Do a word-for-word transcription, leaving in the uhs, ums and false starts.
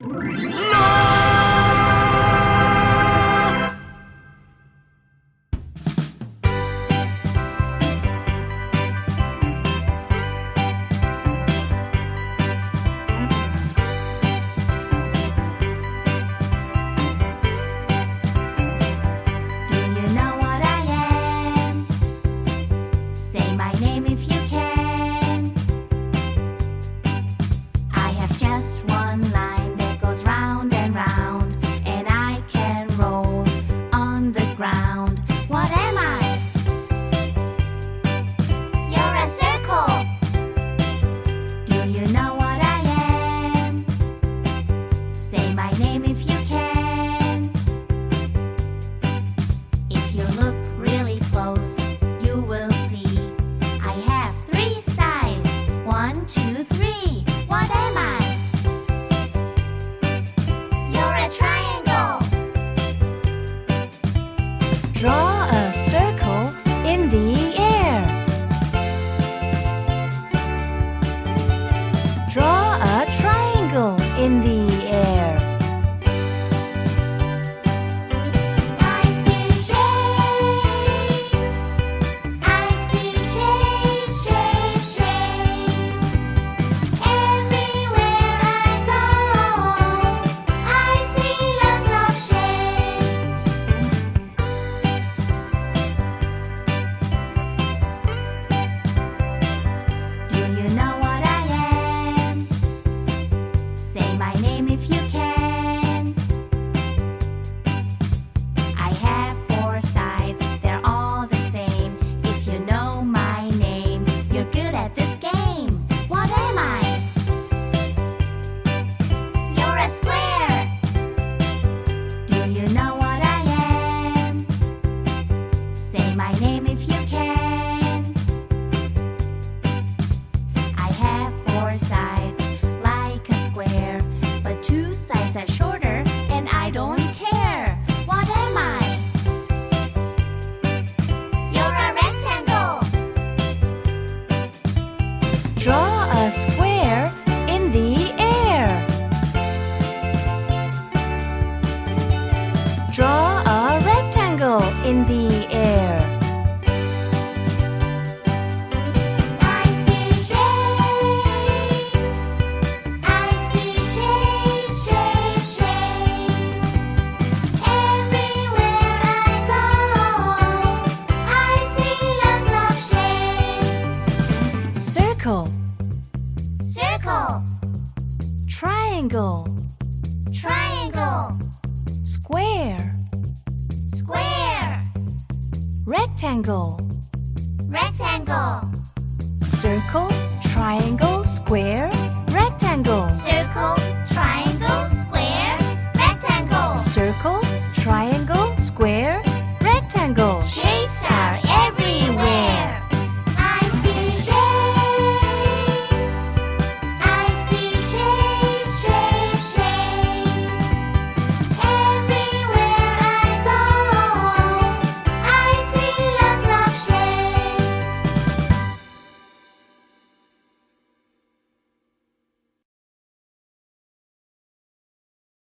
Draw a circle in the air. Draw a triangle in the air. I see shapes. I see shapes, shapes, shapes. Everywhere I go, I see lots of shapes. Do you know what I am? Say my name if you can. I have four sides, they're all the same. If you know my name, you're good at this game. What am I? You're a square. Do you know what I am? Say my name if you can. I have four sides, like a square, but two sides are shorter, and I don't care. What am I? You're a rectangle. Draw a square in the air. Draw a rectangle in the air. I see shapes. I see shapes, shapes, shapes. Everywhere I go, I see lots of shapes. Circle, Circle, triangle, triangle, square, square, rectangle. rectangle, Circle, triangle, square, rectangle. circle,